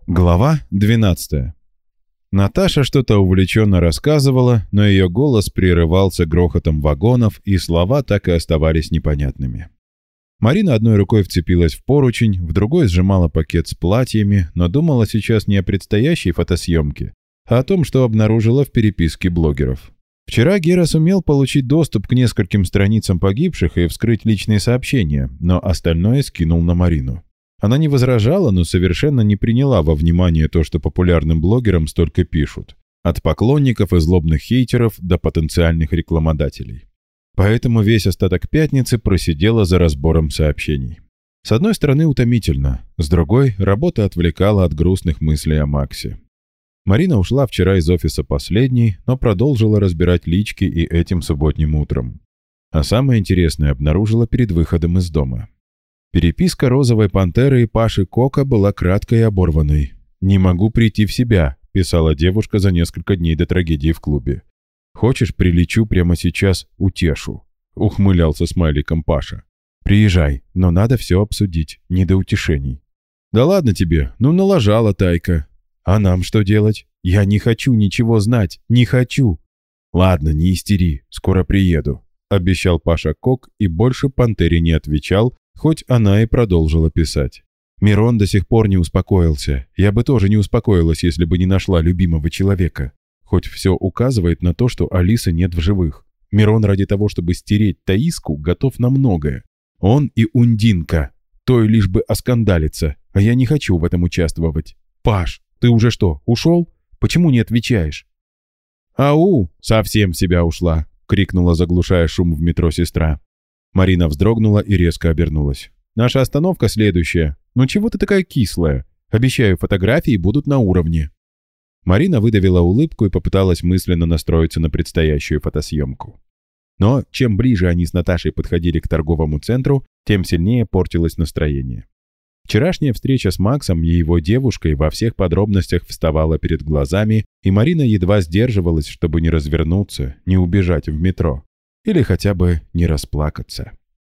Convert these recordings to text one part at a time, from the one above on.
Глава 12. Наташа что-то увлеченно рассказывала, но ее голос прерывался грохотом вагонов, и слова так и оставались непонятными. Марина одной рукой вцепилась в поручень, в другой сжимала пакет с платьями, но думала сейчас не о предстоящей фотосъемке, а о том, что обнаружила в переписке блогеров. Вчера Гера сумел получить доступ к нескольким страницам погибших и вскрыть личные сообщения, но остальное скинул на Марину. Она не возражала, но совершенно не приняла во внимание то, что популярным блогерам столько пишут. От поклонников и злобных хейтеров до потенциальных рекламодателей. Поэтому весь остаток пятницы просидела за разбором сообщений. С одной стороны, утомительно, с другой, работа отвлекала от грустных мыслей о Максе. Марина ушла вчера из офиса последней, но продолжила разбирать лички и этим субботним утром. А самое интересное обнаружила перед выходом из дома. Переписка розовой пантеры и Паши Кока была краткой и оборванной. «Не могу прийти в себя», — писала девушка за несколько дней до трагедии в клубе. «Хочешь, прилечу прямо сейчас, утешу», — ухмылялся смайликом Паша. «Приезжай, но надо все обсудить, не до утешений». «Да ладно тебе, ну налажала Тайка». «А нам что делать? Я не хочу ничего знать, не хочу». «Ладно, не истери, скоро приеду», — обещал Паша Кок и больше пантере не отвечал, хоть она и продолжила писать. «Мирон до сих пор не успокоился. Я бы тоже не успокоилась, если бы не нашла любимого человека. Хоть все указывает на то, что Алисы нет в живых. Мирон ради того, чтобы стереть Таиску, готов на многое. Он и Ундинка. Той лишь бы оскандалиться, а я не хочу в этом участвовать. Паш, ты уже что, ушел? Почему не отвечаешь?» «Ау, совсем в себя ушла!» — крикнула, заглушая шум в метро сестра. Марина вздрогнула и резко обернулась. «Наша остановка следующая. Ну чего ты такая кислая? Обещаю, фотографии будут на уровне». Марина выдавила улыбку и попыталась мысленно настроиться на предстоящую фотосъемку. Но чем ближе они с Наташей подходили к торговому центру, тем сильнее портилось настроение. Вчерашняя встреча с Максом и его девушкой во всех подробностях вставала перед глазами, и Марина едва сдерживалась, чтобы не развернуться, не убежать в метро. Или хотя бы не расплакаться.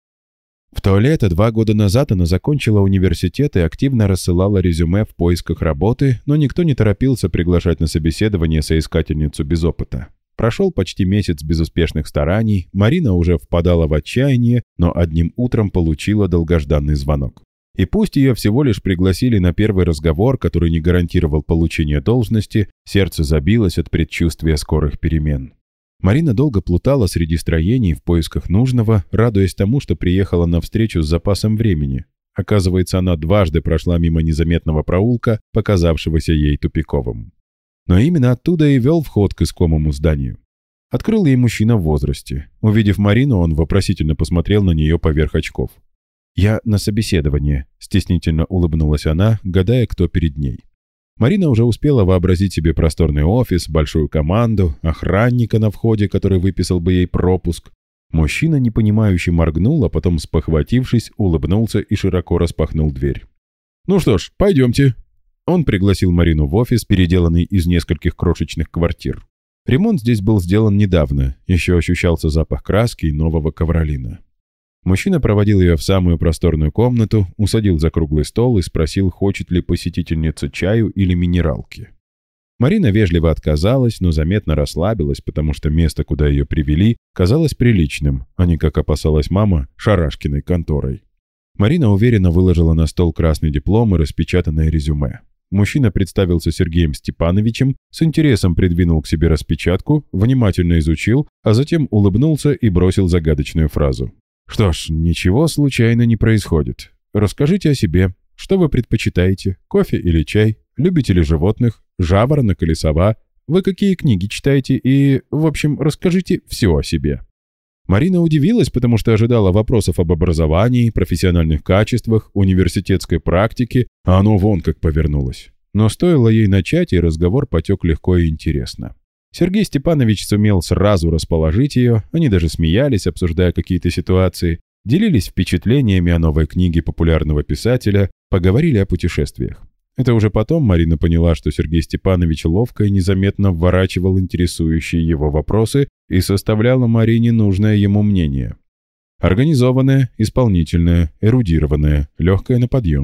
В туалете 2 года назад она закончила университет и активно рассылала резюме в поисках работы, но никто не торопился приглашать на собеседование соискательницу без опыта. Прошел почти месяц безуспешных стараний, Марина уже впадала в отчаяние, но одним утром получила долгожданный звонок. И пусть ее всего лишь пригласили на первый разговор, который не гарантировал получение должности, сердце забилось от предчувствия скорых перемен. Марина долго плутала среди строений в поисках нужного, радуясь тому, что приехала на встречу с запасом времени. Оказывается, она дважды прошла мимо незаметного проулка, показавшегося ей тупиковым. Но именно оттуда и вел вход к искомому зданию. Открыл ей мужчина в возрасте. Увидев Марину, он вопросительно посмотрел на нее поверх очков. «Я на собеседование», — стеснительно улыбнулась она, гадая, кто перед ней. Марина уже успела вообразить себе просторный офис, большую команду, охранника на входе, который выписал бы ей пропуск. Мужчина, непонимающе моргнул, а потом, спохватившись, улыбнулся и широко распахнул дверь. «Ну что ж, пойдемте». Он пригласил Марину в офис, переделанный из нескольких крошечных квартир. Ремонт здесь был сделан недавно, еще ощущался запах краски и нового ковролина. Мужчина проводил ее в самую просторную комнату, усадил за круглый стол и спросил, хочет ли посетительница чаю или минералки. Марина вежливо отказалась, но заметно расслабилась, потому что место, куда ее привели, казалось приличным, а не, как опасалась мама, шарашкиной конторой. Марина уверенно выложила на стол красный диплом и распечатанное резюме. Мужчина представился Сергеем Степановичем, с интересом придвинул к себе распечатку, внимательно изучил, а затем улыбнулся и бросил загадочную фразу. «Что ж, ничего случайно не происходит. Расскажите о себе. Что вы предпочитаете? Кофе или чай? Любите ли животных? Жаворонок или сова? Вы какие книги читаете? И, в общем, расскажите все о себе». Марина удивилась, потому что ожидала вопросов об образовании, профессиональных качествах, университетской практике, а оно вон как повернулось. Но стоило ей начать, и разговор потек легко и интересно. Сергей Степанович сумел сразу расположить ее, они даже смеялись, обсуждая какие-то ситуации, делились впечатлениями о новой книге популярного писателя, поговорили о путешествиях. Это уже потом Марина поняла, что Сергей Степанович ловко и незаметно вворачивал интересующие его вопросы и составляла Марине нужное ему мнение. Организованная, исполнительная, эрудированная, легкая на подъем.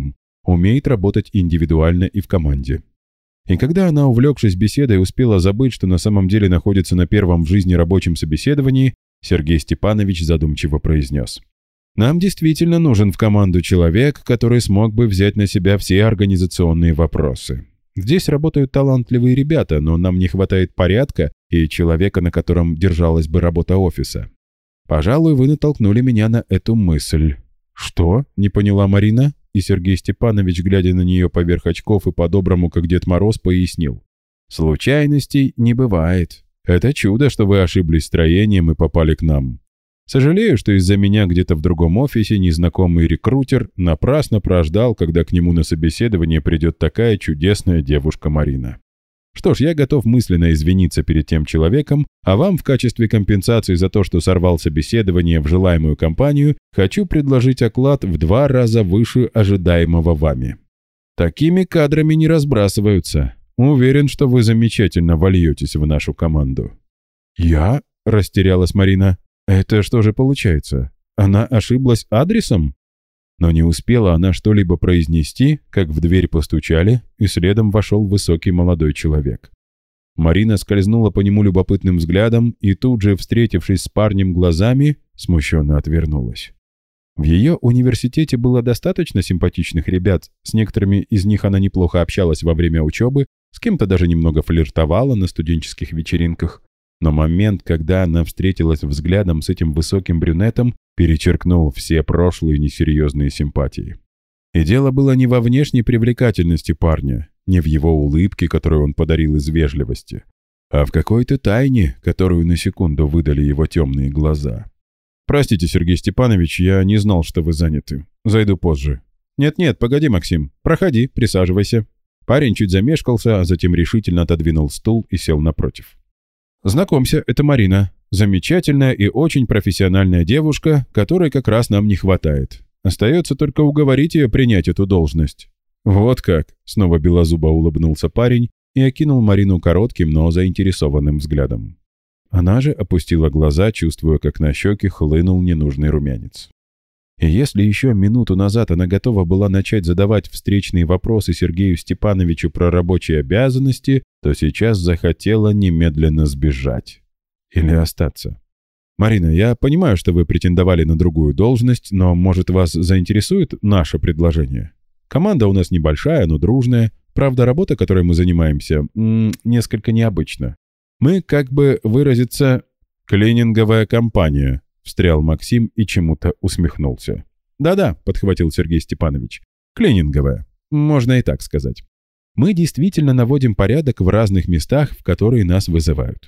умеет работать индивидуально и в команде. И когда она, увлекшись беседой, успела забыть, что на самом деле находится на первом в жизни рабочем собеседовании, Сергей Степанович задумчиво произнес: «Нам действительно нужен в команду человек, который смог бы взять на себя все организационные вопросы. Здесь работают талантливые ребята, но нам не хватает порядка и человека, на котором держалась бы работа офиса. Пожалуй, вы натолкнули меня на эту мысль». «Что?» — не поняла Марина, и Сергей Степанович, глядя на нее поверх очков и по-доброму, как Дед Мороз, пояснил: «Случайностей не бывает. Это чудо, что вы ошиблись строением и попали к нам. Сожалею, что из-за меня где-то в другом офисе незнакомый рекрутер напрасно прождал, когда к нему на собеседование придет такая чудесная девушка Марина. Что ж, я готов мысленно извиниться перед тем человеком, а вам в качестве компенсации за то, что сорвал собеседование в желаемую компанию, хочу предложить оклад в 2 раза выше ожидаемого вами. Такими кадрами не разбрасываются. Уверен, что вы замечательно вольетесь в нашу команду». «Я?» – растерялась Марина. «Это что же получается? Она ошиблась адресом?» Но не успела она что-либо произнести, как в дверь постучали, и следом вошел высокий молодой человек. Марина скользнула по нему любопытным взглядом и тут же, встретившись с парнем глазами, смущенно отвернулась. В ее университете было достаточно симпатичных ребят, с некоторыми из них она неплохо общалась во время учебы, с кем-то даже немного флиртовала на студенческих вечеринках. Но момент, когда она встретилась взглядом с этим высоким брюнетом, перечеркнул все прошлые несерьезные симпатии. И дело было не во внешней привлекательности парня, не в его улыбке, которую он подарил из вежливости, а в какой-то тайне, которую на секунду выдали его темные глаза. «Простите, Сергей Степанович, я не знал, что вы заняты. Зайду позже». «Нет-нет, погоди, Максим. Проходи, присаживайся». Парень чуть замешкался, а затем решительно отодвинул стул и сел напротив. «Знакомься, это Марина. Замечательная и очень профессиональная девушка, которой как раз нам не хватает. Остается только уговорить ее принять эту должность». «Вот как!» — снова белозубо улыбнулся парень и окинул Марину коротким, но заинтересованным взглядом. Она же опустила глаза, чувствуя, как на щеки хлынул ненужный румянец. И если еще минуту назад она готова была начать задавать встречные вопросы Сергею Степановичу про рабочие обязанности, то сейчас захотела немедленно сбежать. Или остаться. «Марина, я понимаю, что вы претендовали на другую должность, но, может, вас заинтересует наше предложение? Команда у нас небольшая, но дружная. Правда, работа, которой мы занимаемся, несколько необычна. Мы, как бы выразиться, клининговая компания», — встрял Максим и чему-то усмехнулся. «Да-да», — подхватил Сергей Степанович, — «клининговая. Можно и так сказать. Мы действительно наводим порядок в разных местах, в которые нас вызывают.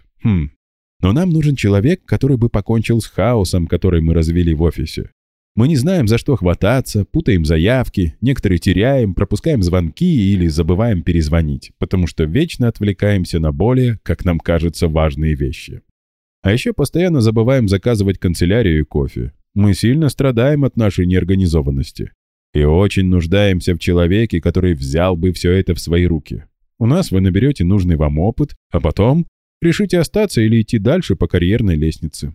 Но нам нужен человек, который бы покончил с хаосом, который мы развели в офисе. Мы не знаем, за что хвататься, путаем заявки, некоторые теряем, пропускаем звонки или забываем перезвонить, потому что вечно отвлекаемся на более, как нам кажется, важные вещи. А еще постоянно забываем заказывать канцелярию и кофе. Мы сильно страдаем от нашей неорганизованности. И очень нуждаемся в человеке, который взял бы все это в свои руки. У нас вы наберете нужный вам опыт, а потом решите остаться или идти дальше по карьерной лестнице».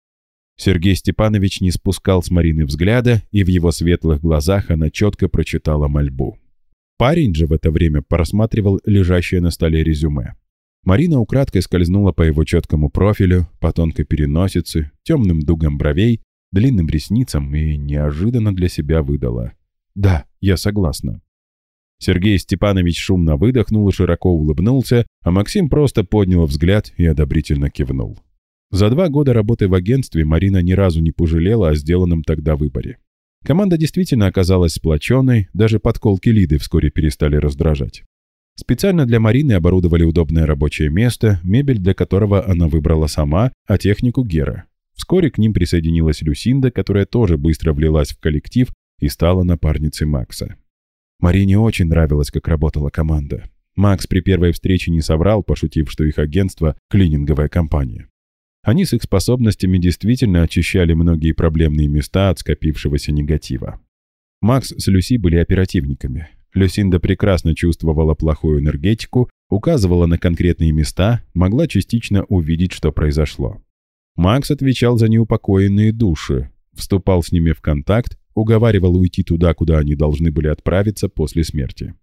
Сергей Степанович не спускал с Марины взгляда, и в его светлых глазах она четко прочитала мольбу. Парень же в это время просматривал лежащее на столе резюме. Марина украдкой скользнула по его четкому профилю, по тонкой переносице, темным дугам бровей, длинным ресницам и неожиданно для себя выдала: «Да, я согласна». Сергей Степанович шумно выдохнул и широко улыбнулся, а Максим просто поднял взгляд и одобрительно кивнул. За 2 года работы в агентстве Марина ни разу не пожалела о сделанном тогда выборе. Команда действительно оказалась сплоченной, даже подколки Лиды вскоре перестали раздражать. Специально для Марины оборудовали удобное рабочее место, мебель для которого она выбрала сама, а технику Гера. Вскоре к ним присоединилась Люсинда, которая тоже быстро влилась в коллектив и стала напарницей Макса. Марине очень нравилось, как работала команда. Макс при первой встрече не соврал, пошутив, что их агентство – клининговая компания. Они с их способностями действительно очищали многие проблемные места от скопившегося негатива. Макс с Люси были оперативниками. Люсинда прекрасно чувствовала плохую энергетику, указывала на конкретные места, могла частично увидеть, что произошло. Макс отвечал за неупокоенные души, вступал с ними в контакт уговаривал уйти туда, куда они должны были отправиться после смерти.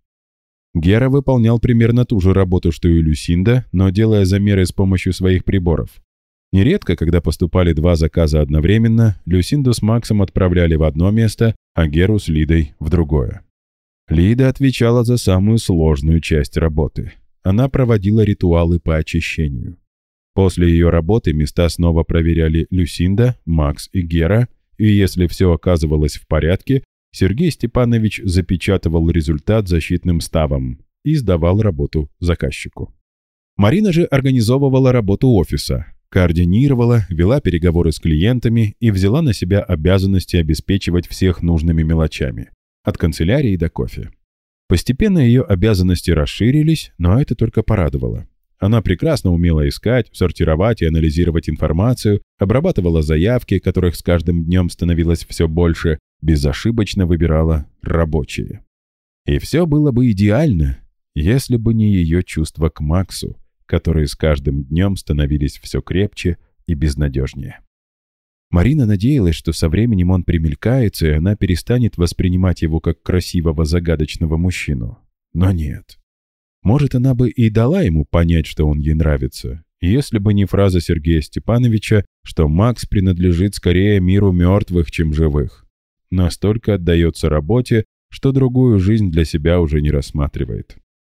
Гера выполнял примерно ту же работу, что и Люсинда, но делая замеры с помощью своих приборов. Нередко, когда поступали два заказа одновременно, Люсинду с Максом отправляли в одно место, а Геру с Лидой в другое. Лида отвечала за самую сложную часть работы. Она проводила ритуалы по очищению. После ее работы места снова проверяли Люсинда, Макс и Гера, и если все оказывалось в порядке, Сергей Степанович запечатывал результат защитным ставом и сдавал работу заказчику. Марина же организовывала работу офиса, координировала, вела переговоры с клиентами и взяла на себя обязанности обеспечивать всех нужными мелочами, от канцелярии до кофе. Постепенно ее обязанности расширились, но это только порадовало. Она прекрасно умела искать, сортировать и анализировать информацию, обрабатывала заявки, которых с каждым днем становилось все больше, безошибочно выбирала рабочие. И все было бы идеально, если бы не ее чувства к Максу, которые с каждым днем становились все крепче и безнадежнее. Марина надеялась, что со временем он примелькается, и она перестанет воспринимать его как красивого загадочного мужчину. Но нет. Может, она бы и дала ему понять, что он ей нравится, если бы не фраза Сергея Степановича, что Макс принадлежит скорее миру мертвых, чем живых. Настолько отдается работе, что другую жизнь для себя уже не рассматривает.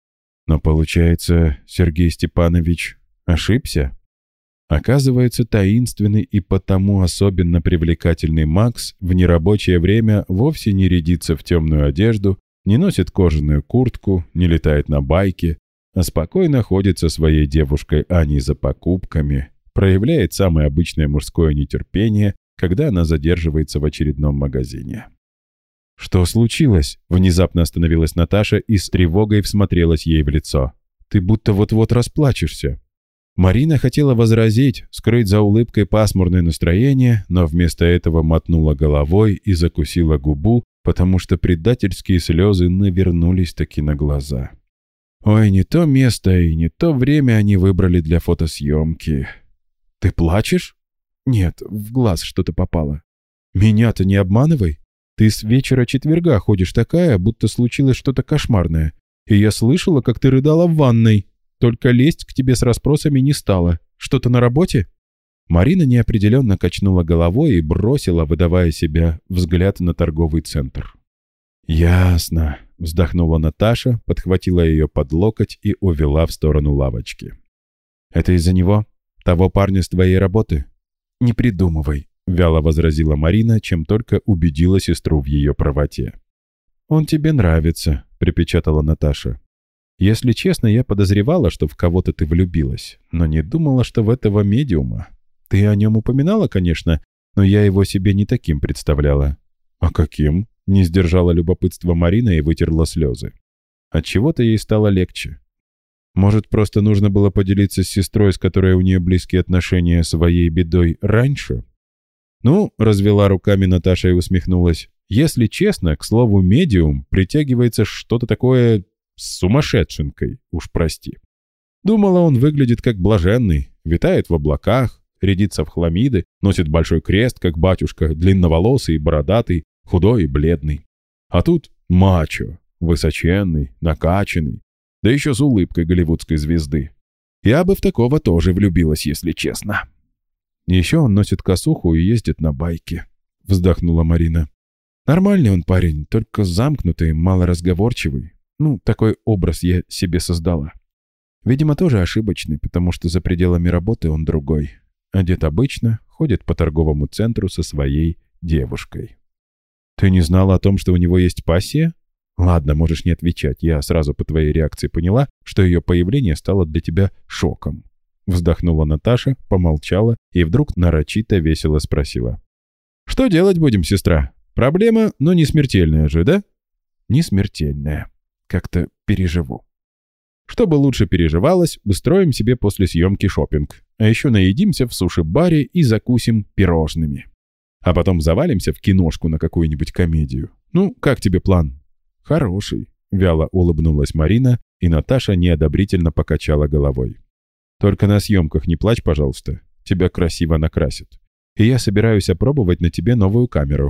Но получается, Сергей Степанович ошибся? Оказывается, таинственный и потому особенно привлекательный Макс в нерабочее время вовсе не рядится в темную одежду, не носит кожаную куртку, не летает на байке, а спокойно ходит со своей девушкой Аней за покупками, проявляет самое обычное мужское нетерпение, когда она задерживается в очередном магазине. «Что случилось?» — внезапно остановилась Наташа и с тревогой всмотрелась ей в лицо. «Ты будто вот-вот расплачешься». Марина хотела возразить, скрыть за улыбкой пасмурное настроение, но вместо этого мотнула головой и закусила губу, потому что предательские слезы навернулись таки на глаза. Ой, не то место и не то время они выбрали для фотосъемки. «Ты плачешь?» «Нет, в глаз что-то попало». «Меня-то не обманывай. Ты с вечера четверга ходишь такая, будто случилось что-то кошмарное. И я слышала, как ты рыдала в ванной. Только лезть к тебе с расспросами не стала. Что-то на работе?» Марина неопределенно качнула головой и бросила, выдавая себя, взгляд на торговый центр. «Ясно», — вздохнула Наташа, подхватила ее под локоть и увела в сторону лавочки. «Это из-за него? Того парня с твоей работы?» «Не придумывай», — вяло возразила Марина, чем только убедила сестру в ее правоте. «Он тебе нравится», — припечатала Наташа. «Если честно, я подозревала, что в кого-то ты влюбилась, но не думала, что в этого медиума. Ты о нем упоминала, конечно, но я его себе не таким представляла». «А каким?» — не сдержала любопытства Марина и вытерла слезы. Отчего-то ей стало легче. Может, просто нужно было поделиться с сестрой, с которой у нее близкие отношения, своей бедой раньше? «Ну», — развела руками Наташа и усмехнулась, «если честно, к слову, медиум притягивается что-то такое с сумасшедшенкой, уж прости. Думала, он выглядит как блаженный, витает в облаках, рядится в хламиды, носит большой крест, как батюшка, длинноволосый и бородатый, худой и бледный. А тут мачо, высоченный, накачанный, да еще с улыбкой голливудской звезды. Я бы в такого тоже влюбилась, если честно». «Еще он носит косуху и ездит на байке», — вздохнула Марина. «Нормальный он парень, только замкнутый, малоразговорчивый. Ну, такой образ я себе создала. Видимо, тоже ошибочный, потому что за пределами работы он другой. Одет обычно, ходит по торговому центру со своей девушкой». «Ты не знала о том, что у него есть пассия?» «Ладно, можешь не отвечать. Я сразу по твоей реакции поняла, что ее появление стало для тебя шоком». Вздохнула Наташа, помолчала и вдруг нарочито весело спросила. «Что делать будем, сестра? Проблема, но не смертельная же, да?» «Не смертельная. Как-то переживу». «Чтобы лучше переживалось, устроим себе после съемки шопинг. А еще наедимся в суши-баре и закусим пирожными. А потом завалимся в киношку на какую-нибудь комедию. Ну, как тебе план?» «Хороший», — вяло улыбнулась Марина, и Наташа неодобрительно покачала головой. «Только на съемках не плачь, пожалуйста. Тебя красиво накрасят. И я собираюсь опробовать на тебе новую камеру.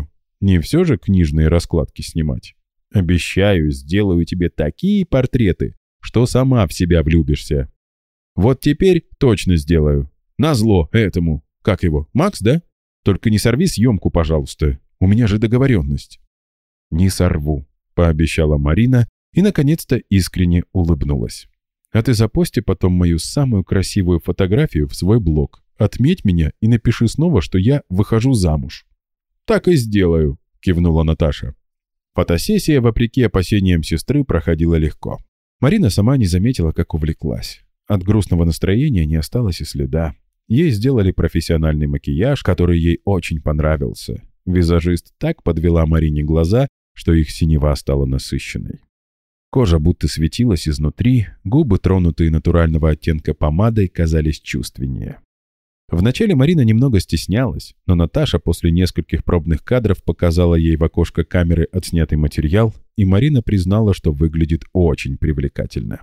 Не все же книжные раскладки снимать. Обещаю, сделаю тебе такие портреты, что сама в себя влюбишься. Вот теперь точно сделаю. Назло этому. Как его? Макс, да? Только не сорви съемку, пожалуйста. У меня же договоренность. Не сорву, пообещала Марина и, наконец-то, искренне улыбнулась. А ты запости потом мою самую красивую фотографию в свой блог. Отметь меня и напиши снова, что я выхожу замуж. Так и сделаю, кивнула Наташа. Фотосессия, вопреки опасениям сестры, проходила легко. Марина сама не заметила, как увлеклась. От грустного настроения не осталось и следа. Ей сделали профессиональный макияж, который ей очень понравился. Визажист так подвела Марине глаза, что их синева стала насыщенной. Кожа будто светилась изнутри, губы, тронутые натурального оттенка помадой, казались чувственнее. Вначале Марина немного стеснялась, но Наташа после нескольких пробных кадров показала ей в окошко камеры отснятый материал, и Марина признала, что выглядит очень привлекательно.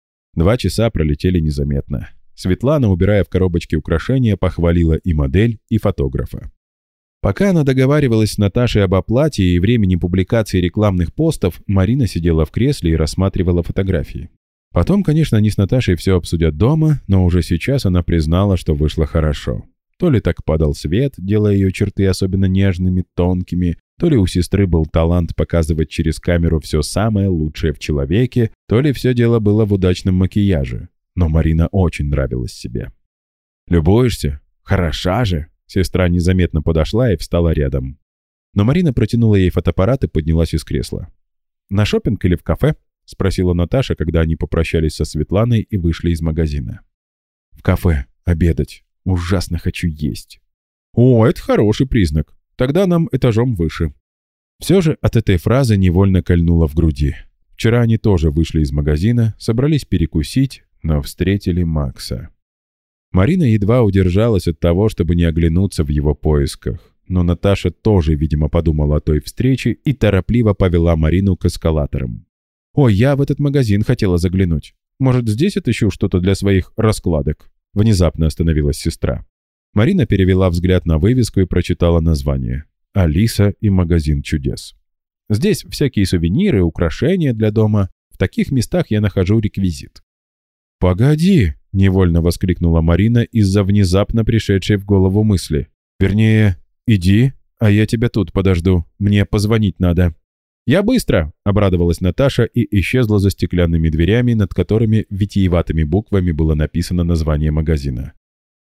2 часа пролетели незаметно. Светлана, убирая в коробочке украшения, похвалила и модель, и фотографа. Пока она договаривалась с Наташей об оплате и времени публикации рекламных постов, Марина сидела в кресле и рассматривала фотографии. Потом, конечно, они с Наташей все обсудят дома, но уже сейчас она признала, что вышло хорошо. То ли так падал свет, делая ее черты особенно нежными, тонкими, то ли у сестры был талант показывать через камеру все самое лучшее в человеке, то ли все дело было в удачном макияже. Но Марина очень нравилась себе. «Любуешься? Хороша же!» Сестра незаметно подошла и встала рядом. Но Марина протянула ей фотоаппарат и поднялась из кресла. «На шопинг или в кафе?» — спросила Наташа, когда они попрощались со Светланой и вышли из магазина. «В кафе. Обедать. Ужасно хочу есть». «О, это хороший признак. Тогда нам этажом выше». Все же от этой фразы невольно кольнуло в груди. Вчера они тоже вышли из магазина, собрались перекусить, но встретили Макса. Марина едва удержалась от того, чтобы не оглянуться в его поисках. Но Наташа тоже, видимо, подумала о той встрече и торопливо повела Марину к эскалаторам. «Ой, я в этот магазин хотела заглянуть. Может, здесь отыщу что-то для своих раскладок?» Внезапно остановилась сестра. Марина перевела взгляд на вывеску и прочитала название. «Алиса и магазин чудес». «Здесь всякие сувениры, украшения для дома. В таких местах я нахожу реквизит». «Погоди!» — невольно воскликнула Марина из-за внезапно пришедшей в голову мысли. «Вернее, иди, а я тебя тут подожду. Мне позвонить надо». «Я быстро!» — обрадовалась Наташа и исчезла за стеклянными дверями, над которыми витиеватыми буквами было написано название магазина.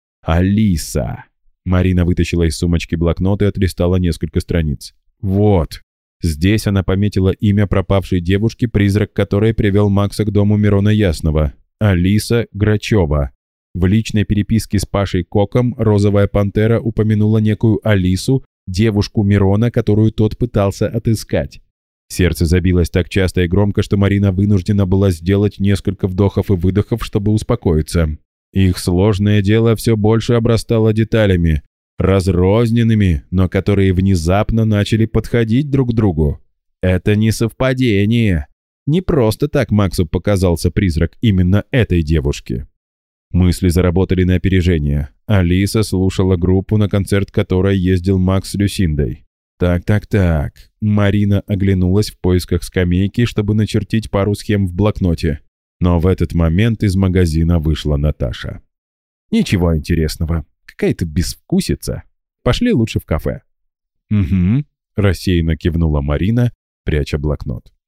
«Алиса!» Марина вытащила из сумочки блокнот и отлистала несколько страниц. «Вот!» Здесь она пометила имя пропавшей девушки, призрак которой привел Макса к дому Мирона Ясного. Алиса Грачева. В личной переписке с Пашей Коком розовая пантера упомянула некую Алису, девушку Мирона, которую тот пытался отыскать. Сердце забилось так часто и громко, что Марина вынуждена была сделать несколько вдохов и выдохов, чтобы успокоиться. Их сложное дело все больше обрастало деталями, разрозненными, но которые внезапно начали подходить друг к другу. Это не совпадение. Не просто так Максу показался призрак именно этой девушки. Мысли заработали на опережение. Алиса слушала группу, на концерт которой ездил Макс с Люсиндой. Так. Марина оглянулась в поисках скамейки, чтобы начертить пару схем в блокноте. Но в этот момент из магазина вышла Наташа. «Ничего интересного. Какая-то безвкусица. Пошли лучше в кафе». «Угу», — рассеянно кивнула Марина, пряча блокнот.